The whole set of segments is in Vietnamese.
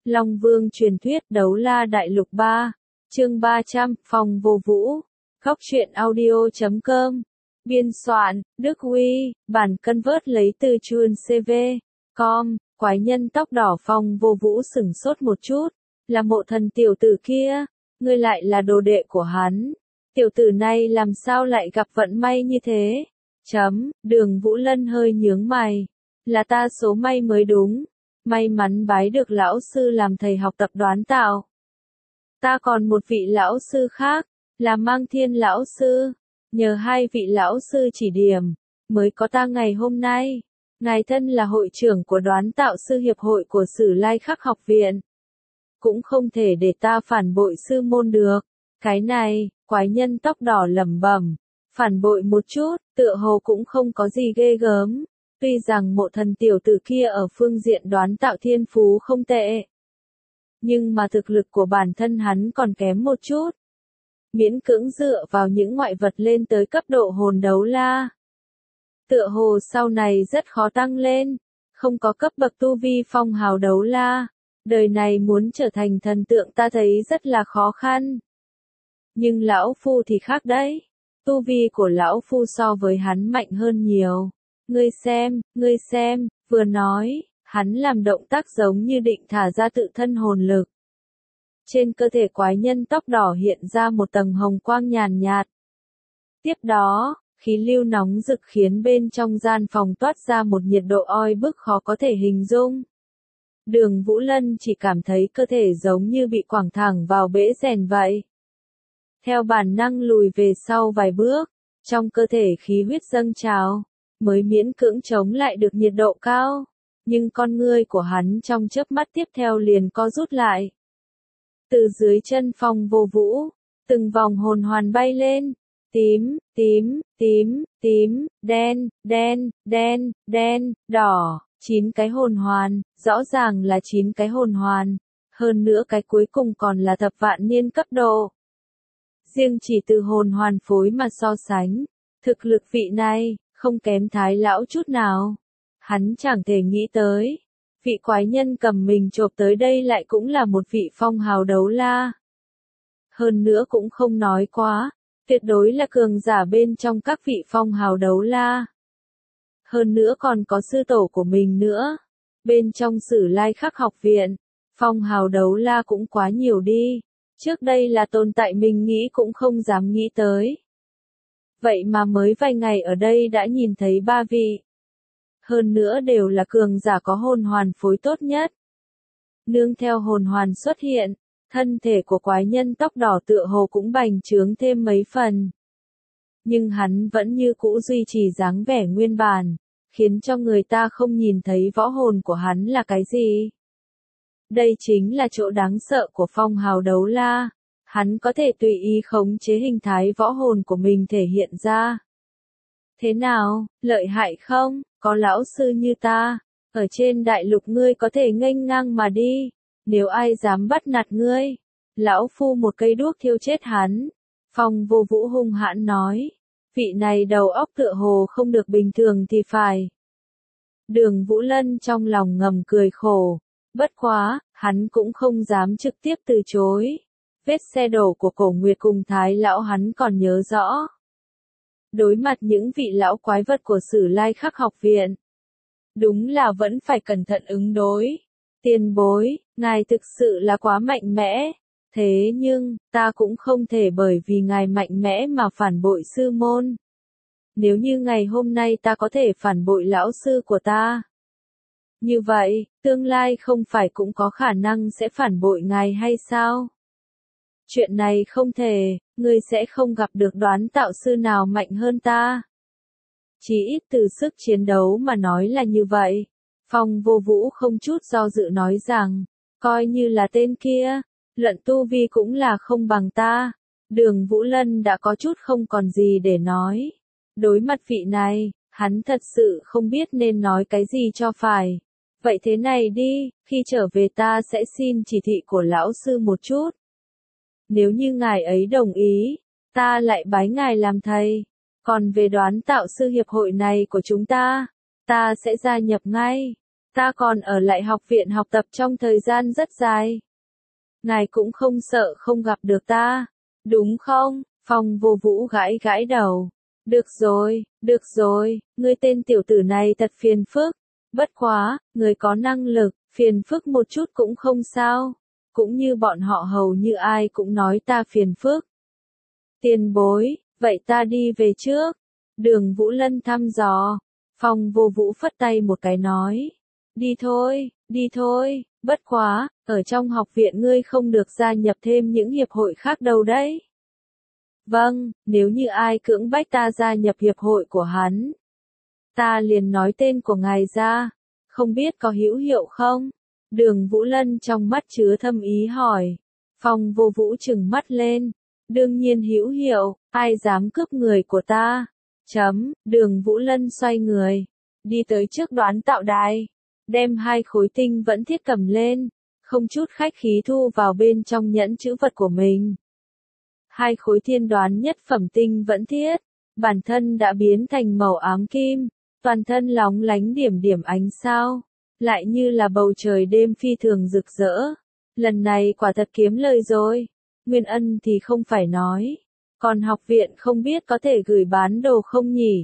Long Vương truyền thuyết Đấu La Đại Lục 3, chương 300, Phong Vô Vũ. Góc truyện audio.com. Biên soạn, Đức Huy, bản convert lấy từ chuan CV.com. Quái nhân tóc đỏ Phong Vô Vũ sửng sốt một chút. Là Mộ Thần tiểu tử kia, ngươi lại là đồ đệ của hắn. Tiểu tử này làm sao lại gặp vận may như thế? Đường Vũ Lân hơi nhướng mày. Là ta số may mới đúng. May mắn bái được lão sư làm thầy học tập đoán tạo. Ta còn một vị lão sư khác, là Mang Thiên lão sư. Nhờ hai vị lão sư chỉ điểm, mới có ta ngày hôm nay. Ngài thân là hội trưởng của đoán tạo sư hiệp hội của Sử Lai Khắc học viện. Cũng không thể để ta phản bội sư môn được. Cái này, quái nhân tóc đỏ lẩm bẩm. Phản bội một chút, tựa hồ cũng không có gì ghê gớm. Tuy rằng Mộ Thần tiểu tử kia ở phương diện đoán tạo thiên phú không tệ. Nhưng mà thực lực của bản thân hắn còn kém một chút. Miễn cưỡng dựa vào những ngoại vật lên tới cấp độ hồn đấu la. Tựa hồ sau này rất khó tăng lên. Không có cấp bậc tu vi phong hào đấu la. Đời này muốn trở thành thần tượng ta thấy rất là khó khăn. Nhưng lão phu thì khác đấy. Tu vi của lão phu so với hắn mạnh hơn nhiều. Ngươi xem, vừa nói, hắn làm động tác giống như định thả ra tự thân hồn lực. Trên cơ thể quái nhân tóc đỏ hiện ra một tầng hồng quang nhàn nhạt. Tiếp đó, khí lưu nóng rực khiến bên trong gian phòng toát ra một nhiệt độ oi bức khó có thể hình dung. Đường Vũ Lân chỉ cảm thấy cơ thể giống như bị quẳng thẳng vào bể rèn vậy. Theo bản năng lùi về sau vài bước, trong cơ thể khí huyết dâng trào, mới miễn cưỡng chống lại được nhiệt độ cao. Nhưng con ngươi của hắn trong chớp mắt tiếp theo liền co rút lại. Từ dưới chân Phong Vô Vũ, từng vòng hồn hoàn bay lên. Tím, đen, đỏ, 9 cái hồn hoàn, rõ ràng là 9 cái hồn hoàn. Hơn nữa cái cuối cùng còn là thập vạn niên cấp độ. Riêng chỉ từ hồn hoàn phối mà so sánh, thực lực vị này, không kém Thái lão chút nào. Hắn chẳng thể nghĩ tới. Vị quái nhân cầm mình chộp tới đây lại cũng là một vị phong hào đấu la. Hơn nữa cũng không nói quá, tuyệt đối là cường giả bên trong các vị phong hào đấu la. Hơn nữa còn có sư tổ của mình nữa. Bên trong Sử Lai Khắc học viện, phong hào đấu la cũng quá nhiều đi. Trước đây là tồn tại mình nghĩ cũng không dám nghĩ tới. Vậy mà mới vài ngày ở đây đã nhìn thấy 3 vị. Hơn nữa đều là cường giả có hồn hoàn phối tốt nhất. Nương theo hồn hoàn xuất hiện, thân thể của quái nhân tóc đỏ tựa hồ cũng bành trướng thêm mấy phần. Nhưng hắn vẫn như cũ duy trì dáng vẻ nguyên bản, khiến cho người ta không nhìn thấy võ hồn của hắn là cái gì. Đây chính là chỗ đáng sợ của phong hào đấu la. Hắn có thể tùy ý khống chế hình thái võ hồn của mình thể hiện ra. Thế nào, lợi hại không? Có lão sư như ta, ở trên đại lục ngươi có thể nghênh ngang mà đi. Nếu ai dám bắt nạt ngươi, lão phu một cây đuốc thiêu chết hắn. Phong Vô Vũ hung hãn nói. Vị này đầu óc tựa hồ không được bình thường thì phải. Đường Vũ Lân trong lòng ngầm cười khổ. Bất quá, hắn cũng không dám trực tiếp từ chối. Vết xe đổ của Cổ Nguyệt cùng Thái lão hắn còn nhớ rõ. Đối mặt những vị lão quái vật của Sử Lai Khắc học viện, đúng là vẫn phải cẩn thận ứng đối. Tiền bối, ngài thực sự là quá mạnh mẽ. Thế nhưng, ta cũng không thể bởi vì ngài mạnh mẽ mà phản bội sư môn. Nếu như ngày hôm nay ta có thể phản bội lão sư của ta, như vậy, tương lai không phải cũng có khả năng sẽ phản bội ngài hay sao? Chuyện này không thể, ngươi sẽ không gặp được đoán tạo sư nào mạnh hơn ta. Chỉ ít từ sức chiến đấu mà nói là như vậy. Phong Vô Vũ không chút do dự nói rằng, coi như là tên kia, luận tu vi cũng là không bằng ta. Đường Vũ Lân đã có chút không còn gì để nói. Đối mặt vị này, hắn thật sự không biết nên nói cái gì cho phải. Vậy thế này đi, khi trở về ta sẽ xin chỉ thị của lão sư một chút. Nếu như ngài ấy đồng ý, ta lại bái ngài làm thầy. Còn về đoán tạo sư hiệp hội này của chúng ta sẽ gia nhập ngay. Ta còn ở lại học viện học tập trong thời gian rất dài. Ngài cũng không sợ không gặp được ta, đúng không? Phong Vô Vũ gãi gãi đầu. Được rồi, ngươi tên tiểu tử này thật phiền phức. Bất quá, ngươi có năng lực, phiền phức một chút cũng không sao. Cũng như bọn họ hầu như ai cũng nói ta phiền phức. Tiền bối, vậy ta đi về trước. Đường Vũ Lân thăm dò. Phong Vô Vũ phất tay một cái nói. Đi thôi, bất quá, ở trong học viện ngươi không được gia nhập thêm những hiệp hội khác đâu đấy. Vâng, nếu như ai cưỡng bách ta gia nhập hiệp hội của hắn, ta liền nói tên của ngài ra, không biết có hữu hiệu không? Đường Vũ Lân trong mắt chứa thâm ý hỏi. Phong Vô Vũ trừng mắt lên. Đương nhiên hữu hiệu, ai dám cướp người của ta? Đường Vũ Lân xoay người, đi tới trước đoán tạo đài, đem 2 khối tinh vẫn thiết cầm lên, không chút khách khí thu vào bên trong nhẫn chữ vật của mình. 2 khối thiên đoán nhất phẩm tinh vẫn thiết, bản thân đã biến thành màu ám kim, toàn thân lóng lánh điểm điểm ánh sao, lại như là bầu trời đêm phi thường rực rỡ. Lần này quả thật kiếm lời rồi. Nguyên Ân thì không phải nói, còn học viện không biết có thể gửi bán đồ không nhỉ?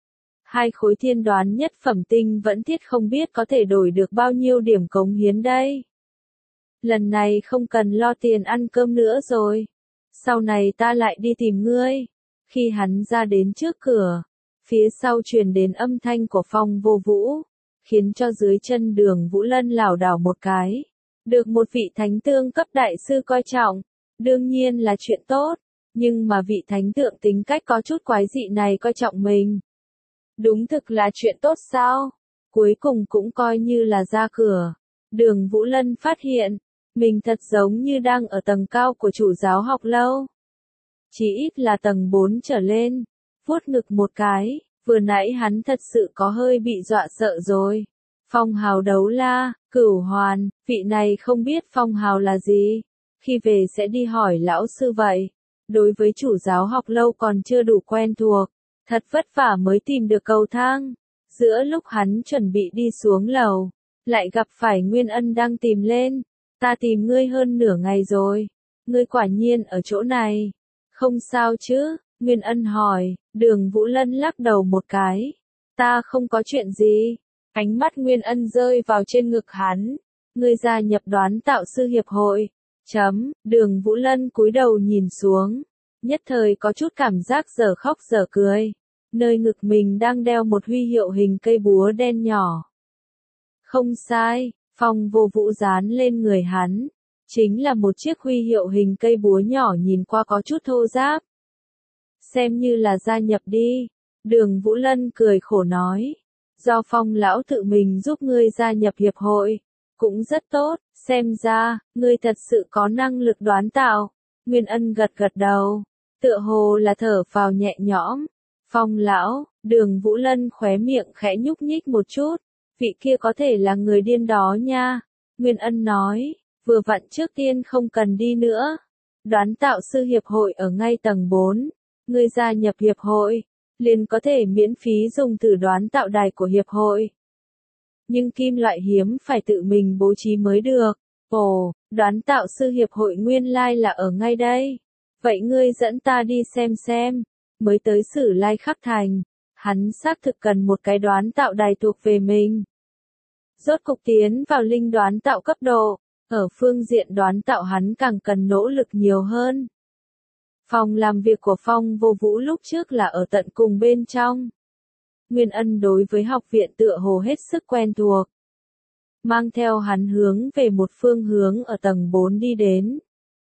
2 khối thiên đoán nhất phẩm tinh vẫn thiết không biết có thể đổi được bao nhiêu điểm cống hiến đây. Lần này không cần lo tiền ăn cơm nữa rồi. Sau này ta lại đi tìm ngươi. Khi hắn ra đến trước cửa, phía sau truyền đến âm thanh của Phong Vô Vũ, khiến cho dưới chân Đường Vũ Lân lảo đảo một cái. Được một vị thánh tương cấp đại sư coi trọng, đương nhiên là chuyện tốt, nhưng mà vị thánh tượng tính cách có chút quái dị này coi trọng mình. Đúng thực là chuyện tốt sao? Cuối cùng cũng coi như là ra cửa. Đường Vũ Lân phát hiện, mình thật giống như đang ở tầng cao của chủ giáo học lâu. Chỉ ít là tầng 4 trở lên. Vuốt ngực một cái, vừa nãy hắn thật sự có hơi bị dọa sợ rồi. Phong hào đấu la, Cửu Hoàn, vị này không biết phong hào là gì. Khi về sẽ đi hỏi lão sư vậy. Đối với chủ giáo học lâu còn chưa đủ quen thuộc. Thật vất vả mới tìm được cầu thang. Giữa lúc hắn chuẩn bị đi xuống lầu, lại gặp phải Nguyên Ân đang tìm lên. Ta tìm ngươi hơn nửa ngày rồi. Ngươi quả nhiên ở chỗ này. Không sao chứ? Nguyên Ân hỏi. Đường Vũ Lân lắc đầu một cái. Ta không có chuyện gì. Ánh mắt Nguyên Ân rơi vào trên ngực hắn. Ngươi gia nhập đoán tạo sư hiệp hội. Đường Vũ Lân cúi đầu nhìn xuống. Nhất thời có chút cảm giác dở khóc dở cười. Nơi ngực mình đang đeo một huy hiệu hình cây búa đen nhỏ. Không sai, Phong Vô Vũ dán lên người hắn. Chính là một chiếc huy hiệu hình cây búa nhỏ nhìn qua có chút thô ráp. Xem như là gia nhập đi. Đường Vũ Lân cười khổ nói. Do Phong lão tự mình giúp ngươi gia nhập hiệp hội. Cũng rất tốt, xem ra, ngươi thật sự có năng lực đoán tạo. Nguyên Ân gật gật đầu. Tựa hồ là thở phào nhẹ nhõm. Phong lão, Đường Vũ Lân khóe miệng khẽ nhúc nhích một chút. Vị kia có thể là người điên đó nha. Nguyên Ân nói, vừa vặn trước tiên không cần đi nữa. Đoán tạo sư hiệp hội ở ngay tầng 4. Ngươi gia nhập hiệp hội, liền có thể miễn phí dùng thử đoán tạo đài của hiệp hội. Nhưng kim loại hiếm phải tự mình bố trí mới được. Ồ, đoán tạo sư hiệp hội nguyên lai là ở ngay đây. Vậy ngươi dẫn ta đi xem. Mới tới Sử Lai Khắc Thành, hắn xác thực cần một cái đoán tạo đài thuộc về mình. Rốt cục tiến vào linh đoán tạo cấp độ, ở phương diện đoán tạo hắn càng cần nỗ lực nhiều hơn. Phòng làm việc của Phong Vô Vũ lúc trước là ở tận cùng bên trong. Nguyên Ân đối với học viện tựa hồ hết sức quen thuộc. Mang theo hắn hướng về một phương hướng ở tầng 4 đi đến.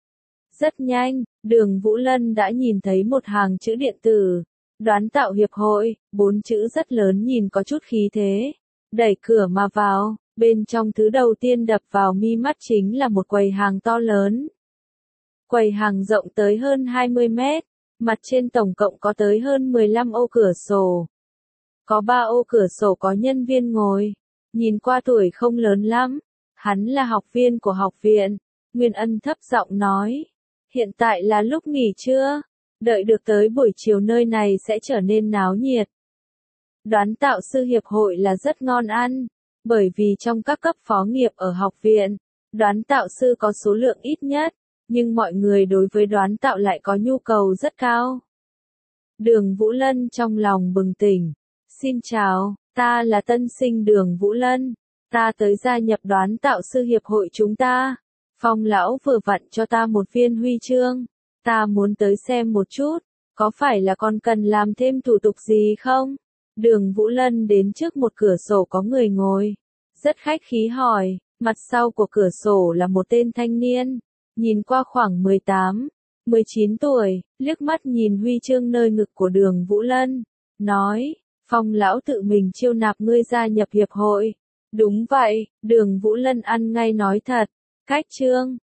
Rất nhanh, Đường Vũ Lân đã nhìn thấy một hàng chữ điện tử. Đoán tạo hiệp hội, 4 chữ rất lớn nhìn có chút khí thế. Đẩy cửa mà vào, bên trong thứ đầu tiên đập vào mi mắt chính là một quầy hàng to lớn. Quầy hàng rộng tới hơn 20 mét, mặt trên tổng cộng có tới hơn 15 ô cửa sổ. Có 3 ô cửa sổ có nhân viên ngồi, nhìn qua tuổi không lớn lắm. Hắn là học viên của học viện. Nguyên Ân thấp giọng nói. Hiện tại là lúc nghỉ trưa, đợi được tới buổi chiều nơi này sẽ trở nên náo nhiệt. Đoán tạo sư hiệp hội là rất ngon ăn, Bởi vì trong các cấp phó nghiệp ở học viện, đoán tạo sư có số lượng ít nhất, nhưng mọi người đối với đoán tạo lại có nhu cầu rất cao. Đường Vũ Lân trong lòng bừng tỉnh. Xin chào, ta là tân sinh Đường Vũ Lân. Ta tới gia nhập đoán tạo sư hiệp hội chúng ta. Phong lão vừa vặn cho ta một viên huy chương. Ta muốn tới xem một chút, có phải là còn cần làm thêm thủ tục gì không? Đường Vũ Lân đến trước một cửa sổ có người ngồi. Rất khách khí hỏi, mặt sau của cửa sổ là một tên thanh niên. Nhìn qua khoảng 18, 19 tuổi, liếc mắt nhìn huy chương nơi ngực của Đường Vũ Lân. Nói, Phong lão tự mình chiêu nạp ngươi gia nhập hiệp hội. Đúng vậy, Đường Vũ Lân ăn ngay nói thật. Cách trương,